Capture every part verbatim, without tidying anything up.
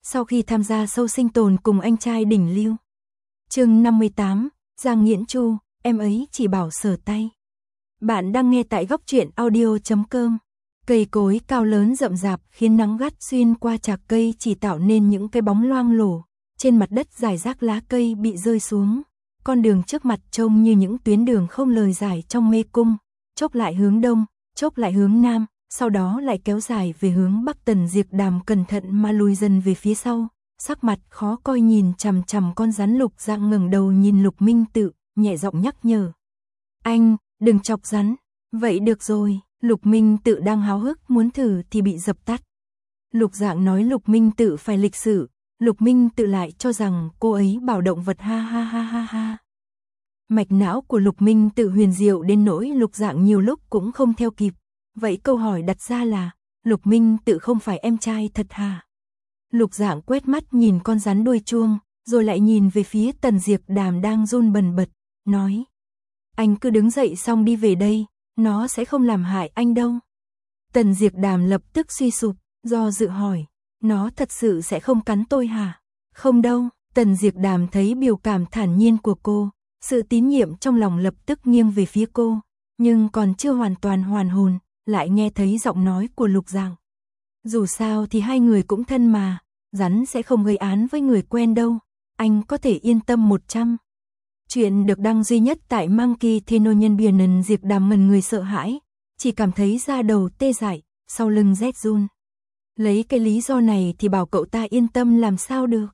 sau khi tham gia show sinh tồn cùng anh trai đỉnh lưu. Chương năm mươi tám, Giang Nghiễn Chu, em ấy chỉ bảo sờ tay. Bạn đang nghe tại góc truyện audio chấm com. Cây cối cao lớn rậm rạp khiến nắng gắt xuyên qua chạc cây chỉ tạo nên những cái bóng loang lổ. Trên mặt đất rải rác lá cây bị rơi xuống. Con đường trước mặt trông như những tuyến đường không lời giải trong mê cung. Chốc lại hướng đông, chốc lại hướng nam, sau đó lại kéo dài về hướng bắc. Tần Diệp Đàm cẩn thận mà lùi dần về phía sau. Sắc mặt khó coi nhìn chằm chằm con rắn. Lục Dạng ngẩng đầu nhìn Lục Minh Tự, nhẹ giọng nhắc nhở. Anh, đừng chọc rắn. Vậy được rồi. Lục Minh Tự đang háo hức muốn thử thì bị dập tắt. Lục Dạng nói Lục Minh Tự phải lịch sự. Lục Minh Tự lại cho rằng cô ấy bảo động vật, ha ha ha ha ha. Mạch não của Lục Minh Tự huyền diệu đến nỗi Lục Dạng nhiều lúc cũng không theo kịp. Vậy câu hỏi đặt ra là, Lục Minh Tự không phải em trai thật hả? Lục Dạng quét mắt nhìn con rắn đuôi chuông, rồi lại nhìn về phía Tần Diệp Đàm đang run bần bật, nói. Anh cứ đứng dậy xong đi về đây, nó sẽ không làm hại anh đâu. Tần Diệp Đàm lập tức suy sụp, do dự hỏi, nó thật sự sẽ không cắn tôi hả? Không đâu. Tần Diệp Đàm thấy biểu cảm thản nhiên của cô, sự tín nhiệm trong lòng lập tức nghiêng về phía cô, nhưng còn chưa hoàn toàn hoàn hồn, lại nghe thấy giọng nói của Lục Dạng. Dù sao thì hai người cũng thân mà, rắn sẽ không gây án với người quen đâu, anh có thể yên tâm một trăm. Chuyện được đăng duy nhất tại Monkey Theno nhân biển. Diệp Đàm ngần người sợ hãi, chỉ cảm thấy da đầu tê dại, sau lưng rét run. Lấy cái lý do này thì bảo cậu ta yên tâm làm sao được.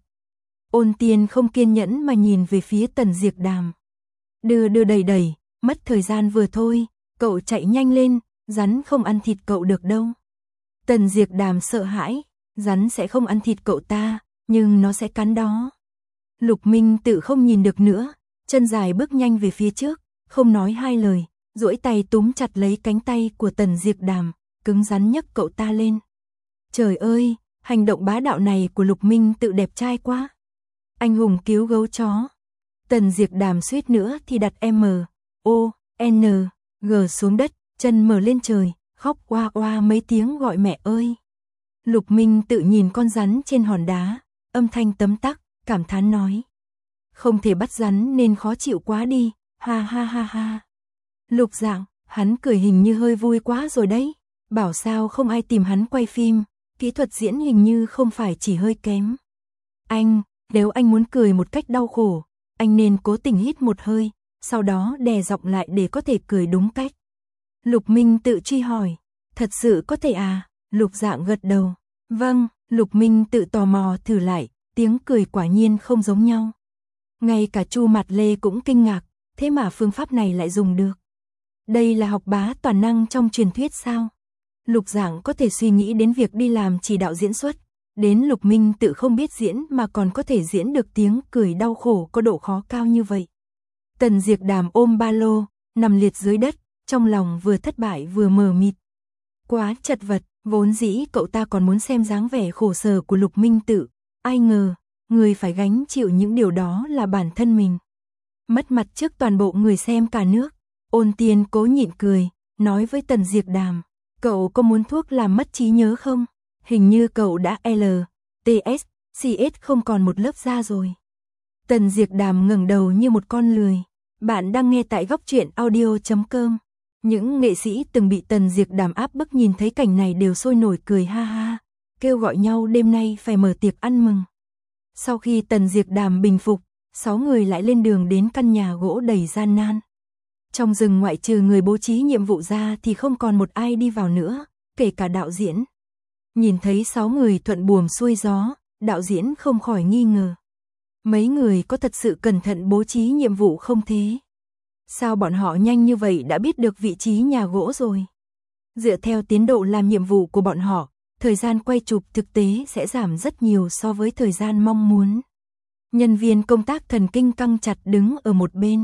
Ôn Tiên không kiên nhẫn mà nhìn về phía Tần Diệp Đàm. Đưa đưa đẩy đẩy, mất thời gian vừa thôi, cậu chạy nhanh lên, rắn không ăn thịt cậu được đâu. Tần Diệp Đàm sợ hãi, rắn sẽ không ăn thịt cậu ta, nhưng nó sẽ cắn đó. Lục Minh Tự không nhìn được nữa, chân dài bước nhanh về phía trước, không nói hai lời, duỗi tay túm chặt lấy cánh tay của Tần Diệp Đàm, cứng rắn nhấc cậu ta lên. Trời ơi, hành động bá đạo này của Lục Minh Tự đẹp trai quá. Anh hùng cứu gấu chó. Tần Diệp Đàm suýt nữa thì đặt M, O, N, G xuống đất, chân mở lên trời, khóc oa oa mấy tiếng gọi mẹ ơi. Lục Minh Tự nhìn con rắn trên hòn đá, âm thanh tấm tắc, cảm thán nói. Không thể bắt rắn nên khó chịu quá đi, ha ha ha ha. Lục Dạng, hắn cười hình như hơi vui quá rồi đấy, bảo sao không ai tìm hắn quay phim, kỹ thuật diễn hình như không phải chỉ hơi kém. Anh, nếu anh muốn cười một cách đau khổ, anh nên cố tình hít một hơi, sau đó đè giọng lại để có thể cười đúng cách. Lục Minh Tự truy hỏi, thật sự có thể à? Lục Dạng gật đầu, vâng. Lục Minh Tự tò mò thử lại, tiếng cười quả nhiên không giống nhau. Ngay cả Chu Mạt Lê cũng kinh ngạc, thế mà phương pháp này lại dùng được. Đây là học bá toàn năng trong truyền thuyết sao? Lục Dạng có thể suy nghĩ đến việc đi làm chỉ đạo diễn xuất, đến Lục Minh Tự không biết diễn mà còn có thể diễn được tiếng cười đau khổ có độ khó cao như vậy. Tần Diệp Đàm ôm ba lô, nằm liệt dưới đất, trong lòng vừa thất bại vừa mờ mịt. Quá chật vật, vốn dĩ cậu ta còn muốn xem dáng vẻ khổ sở của Lục Minh Tự, ai ngờ, người phải gánh chịu những điều đó là bản thân mình. Mất mặt trước toàn bộ người xem cả nước. Ôn Tiên cố nhịn cười, nói với Tần Diệp Đàm, cậu có muốn thuốc làm mất trí nhớ không? Hình như cậu đã L, T S, C S không còn một lớp da rồi. Tần Diệp Đàm ngẩng đầu như một con lười. Bạn đang nghe tại góc truyện audio chấm com. Những nghệ sĩ từng bị Tần Diệp Đàm áp bức nhìn thấy cảnh này đều sôi nổi cười ha ha, kêu gọi nhau đêm nay phải mở tiệc ăn mừng. Sau khi Tần Diệp Đàm bình phục, sáu người lại lên đường đến căn nhà gỗ đầy gian nan. Trong rừng ngoại trừ người bố trí nhiệm vụ ra thì không còn một ai đi vào nữa, kể cả đạo diễn. Nhìn thấy sáu người thuận buồm xuôi gió, đạo diễn không khỏi nghi ngờ. Mấy người có thật sự cẩn thận bố trí nhiệm vụ không thế? Sao bọn họ nhanh như vậy đã biết được vị trí nhà gỗ rồi? Dựa theo tiến độ làm nhiệm vụ của bọn họ, thời gian quay chụp thực tế sẽ giảm rất nhiều so với thời gian mong muốn. Nhân viên công tác thần kinh căng chặt đứng ở một bên.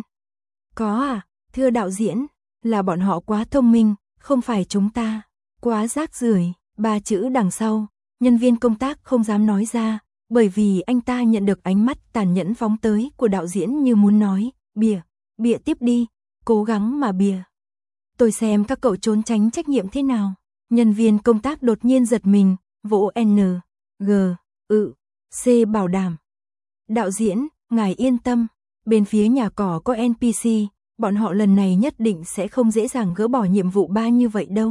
Có à, thưa đạo diễn, là bọn họ quá thông minh, không phải chúng ta. Quá rác rưởi, ba chữ đằng sau, nhân viên công tác không dám nói ra, bởi vì anh ta nhận được ánh mắt tàn nhẫn phóng tới của đạo diễn như muốn nói, bịa, bịa tiếp đi, cố gắng mà bịa. Tôi xem các cậu trốn tránh trách nhiệm thế nào. Nhân viên công tác đột nhiên giật mình, vỗ N, G, ự, C. Bảo đảm. Đạo diễn, ngài yên tâm, bên phía nhà cỏ có en pê xê, bọn họ lần này nhất định sẽ không dễ dàng gỡ bỏ nhiệm vụ ba như vậy đâu.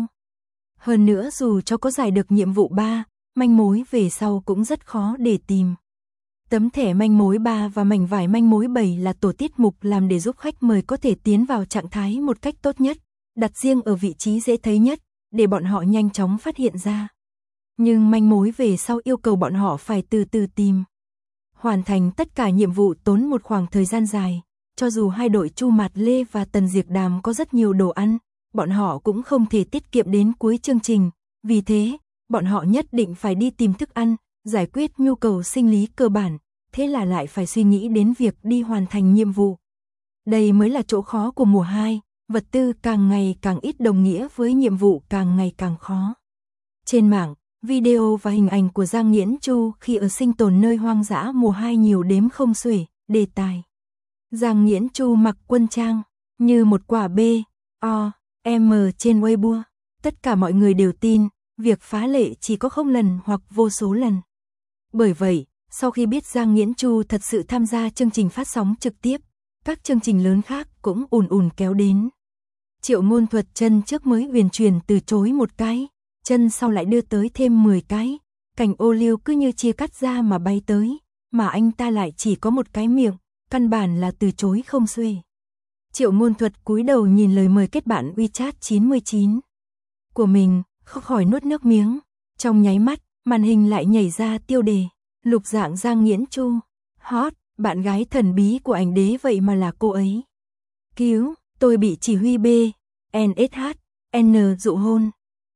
Hơn nữa dù cho có giải được nhiệm vụ ba, manh mối về sau cũng rất khó để tìm. Tấm thẻ manh mối ba và mảnh vải manh mối bảy là tổ tiết mục làm để giúp khách mời có thể tiến vào trạng thái một cách tốt nhất, đặt riêng ở vị trí dễ thấy nhất, để bọn họ nhanh chóng phát hiện ra. Nhưng manh mối về sau yêu cầu bọn họ phải từ từ tìm. Hoàn thành tất cả nhiệm vụ tốn một khoảng thời gian dài, cho dù hai đội Chu Mạt Lê và Tần Diệc Đàm có rất nhiều đồ ăn, bọn họ cũng không thể tiết kiệm đến cuối chương trình, vì thế, bọn họ nhất định phải đi tìm thức ăn, giải quyết nhu cầu sinh lý cơ bản, thế là lại phải suy nghĩ đến việc đi hoàn thành nhiệm vụ. Đây mới là chỗ khó của mùa hai, vật tư càng ngày càng ít đồng nghĩa với nhiệm vụ càng ngày càng khó. Trên mạng, video và hình ảnh của Giang Nghiễn Chu khi ở sinh tồn nơi hoang dã mùa hai nhiều đếm không xuể, đề tài. Giang Nghiễn Chu mặc quân trang, như một quả B, O, M trên Weibo. Tất cả mọi người đều tin, việc phá lệ chỉ có không lần hoặc vô số lần. Bởi vậy, sau khi biết Giang Nghiễn Chu thật sự tham gia chương trình phát sóng trực tiếp, các chương trình lớn khác cũng ùn ùn kéo đến. Triệu Ngôn Thuật chân trước mới huyền truyền từ chối một cái, chân sau lại đưa tới thêm mười cái, cành ô liu cứ như chia cắt ra mà bay tới, mà anh ta lại chỉ có một cái miệng, căn bản là từ chối không xuể. Triệu Ngôn Thuật cúi đầu nhìn lời mời kết bạn WeChat chín mươi chín của mình, không khỏi nuốt nước miếng, trong nháy mắt, màn hình lại nhảy ra tiêu đề, lục dạng Giang Nghiễn Chu, hot, bạn gái thần bí của ảnh đế vậy mà là cô ấy. Cứu, tôi bị chỉ huy B, en ét hát, N dụ hôn.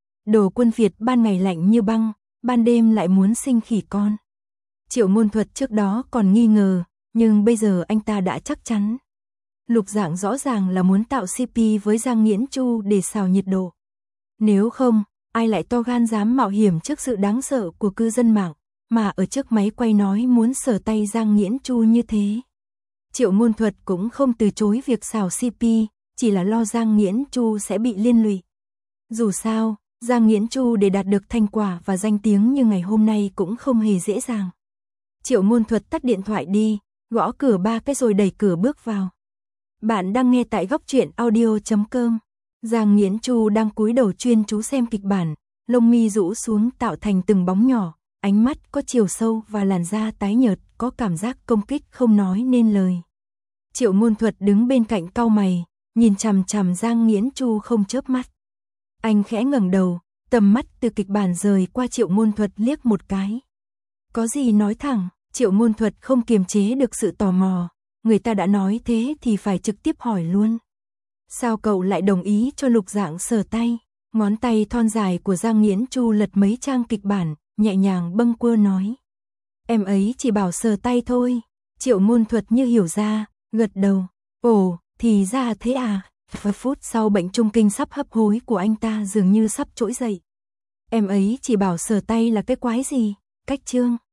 Đồ quân Việt ban ngày lạnh như băng, ban đêm lại muốn sinh khỉ con. Triệu Ngôn Thuật trước đó còn nghi ngờ, nhưng bây giờ anh ta đã chắc chắn. Lục dạng rõ ràng là muốn tạo xê pê với Giang Nghiễn Chu để xào nhiệt độ. Nếu không, ai lại to gan dám mạo hiểm trước sự đáng sợ của cư dân mạng, mà ở trước máy quay nói muốn sờ tay Giang Nghiễn Chu như thế. Triệu Ngôn Thuật cũng không từ chối việc xào xê pê, chỉ là lo Giang Nghiễn Chu sẽ bị liên lụy. Dù sao, Giang Nghiễn Chu để đạt được thành quả và danh tiếng như ngày hôm nay cũng không hề dễ dàng. Triệu Ngôn Thuật tắt điện thoại đi, gõ cửa ba cái rồi đẩy cửa bước vào. Bạn đang nghe tại góc truyện audio chấm com. Giang Nghiễn Chu đang cúi đầu chuyên chú xem kịch bản, lông mi rũ xuống tạo thành từng bóng nhỏ, ánh mắt có chiều sâu và làn da tái nhợt, có cảm giác công kích không nói nên lời. Triệu Ngôn Thuật đứng bên cạnh cau mày, nhìn chằm chằm Giang Nghiễn Chu không chớp mắt. Anh khẽ ngẩng đầu, tầm mắt từ kịch bản rời qua Triệu Ngôn Thuật liếc một cái. Có gì nói thẳng, Triệu Ngôn Thuật không kiềm chế được sự tò mò, người ta đã nói thế thì phải trực tiếp hỏi luôn. Sao cậu lại đồng ý cho lục dạng sờ tay? Ngón tay thon dài của Giang Nghiễn Chu lật mấy trang kịch bản, nhẹ nhàng bâng quơ nói. Em ấy chỉ bảo sờ tay thôi. Triệu Ngôn Thuật như hiểu ra, gật đầu. Ồ, thì ra thế à. Vài phút sau bệnh trung kinh sắp hấp hối của anh ta dường như sắp trỗi dậy. Em ấy chỉ bảo sờ tay là cái quái gì? Cách chương.